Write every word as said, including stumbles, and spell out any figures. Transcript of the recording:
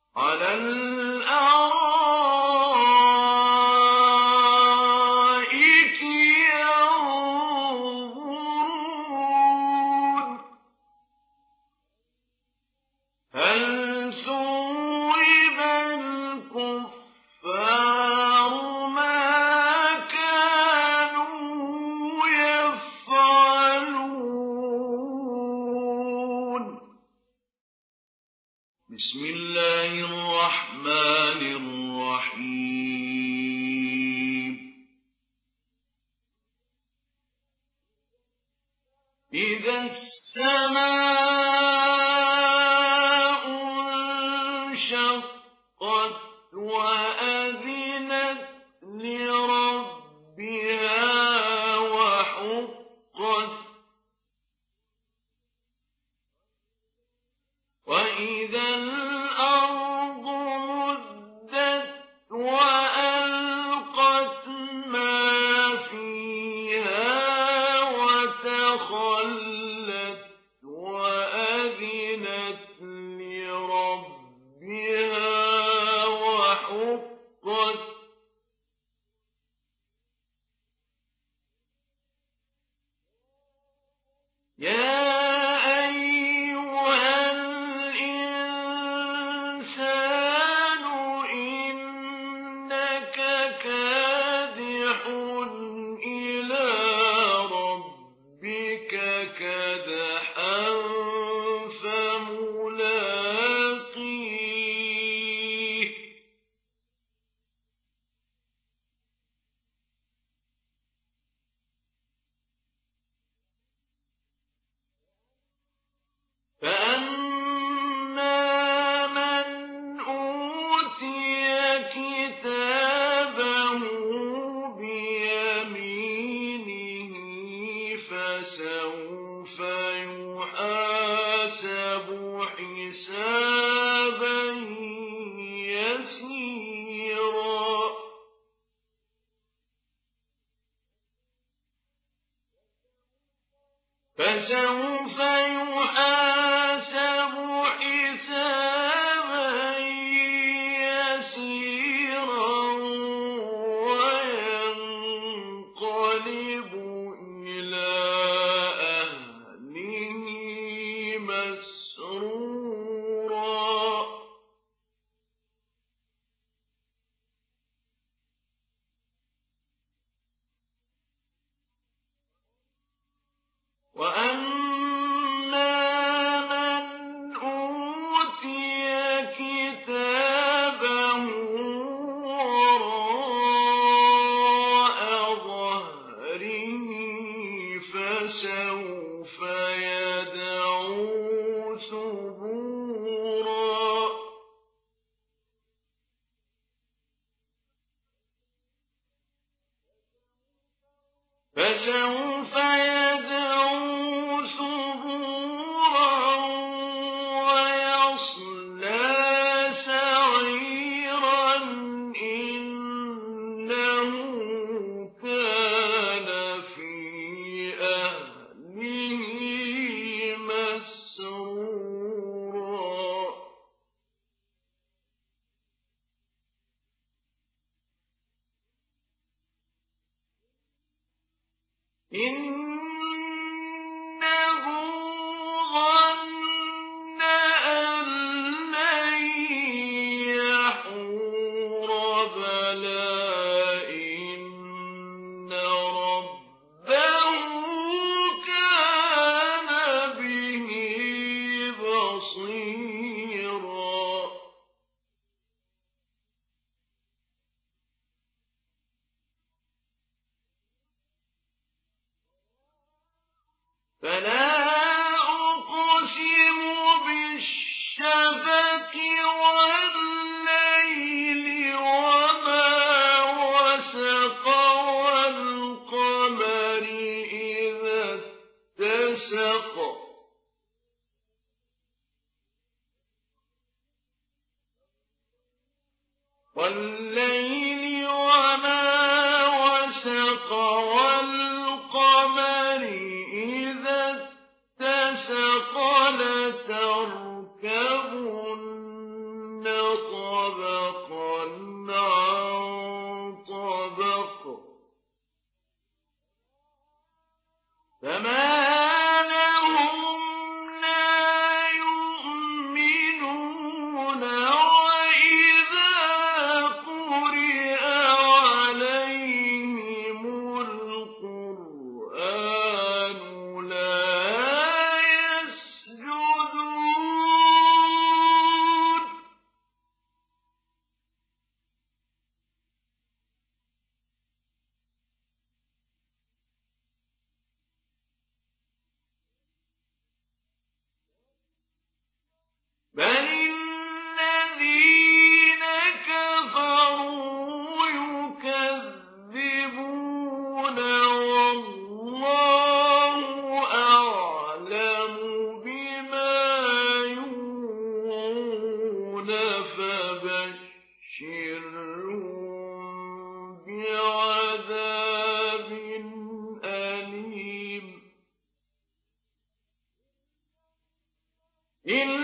عَلَى الْأَرَائِكِ يَنظُرُونَ هَلْ ثُوِّبَ الْكُفَّارُ مَا كَانُوا يَفْعَلُونَ بسم الله الرحمن الرحيم إذا السماء انشقت وأذنت لربها وحقت وإذا الأرض مدت وألقت ما فيها وتخلت وأذنت لربها وحقت يا فأما من أوتي كتابه بيمينه فسوف يحاسب حسابا يسيرا فسوف يحاسب حسابا يسيرا وينقلب إلى أهله مسرورا وأما من أوتي كتابه وراء ظهره فسوف يدعو ثبورا فسوف يدعو ثبورا ويصلى سعيرا إنه كان في أهله مسرورا إنه ظن أن لن يحور بلى إن ربه كان به بصيرا فلا أقسم بالشفق والليل وما وسق والقمر إذا اتسق والليل وما وسق والقمر إذا اتسق لتركبن فبشرهم بعذاب أليم.